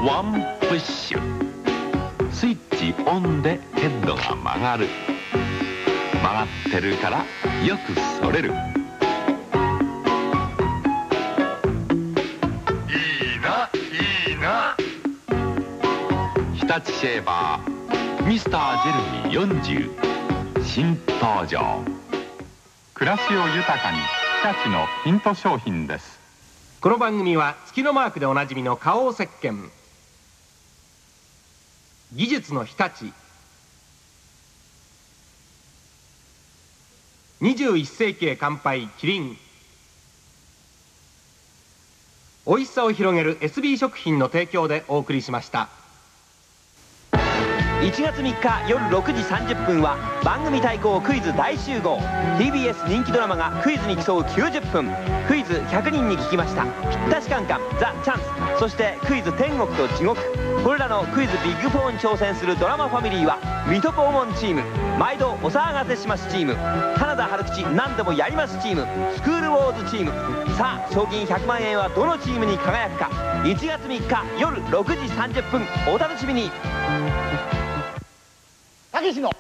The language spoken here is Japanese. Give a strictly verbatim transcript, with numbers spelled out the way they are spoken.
ワンプッシュ。スイッチオンでヘッドが曲がる。曲がってるからよく反れる。 いいないいな。 日立シェーバーミスタージェルミーよんじゅう新登場。 暮らしを豊かに日立のヒント商品です。 この番組は月のマークでおなじみの花王石鹸、技術の日立、にじゅういっ世紀へ乾杯キリン、おいしさを広げる エスビー 食品の提供でお送りしました。 いちがつみっか夜ろくじさんじゅっぷんは番組対抗クイズ大集合。 ティービーエス 人気ドラマがクイズに競うきゅうじゅっぷん。クイズひゃくにんに聞きました、ぴったしカンカン、ザ・チャンス、そしてクイズ天国と地獄。これらのクイズビッグフォーに挑戦するドラマファミリーは水戸黄門チーム、毎度お騒がせしますチーム、花田春吉何でもやりますチーム、スクールウォーズチーム。さあ賞金ひゃくまんえんはどのチームに輝くか。いちがつみっか夜ろくじさんじゅっぷん、お楽しみに。 たけしの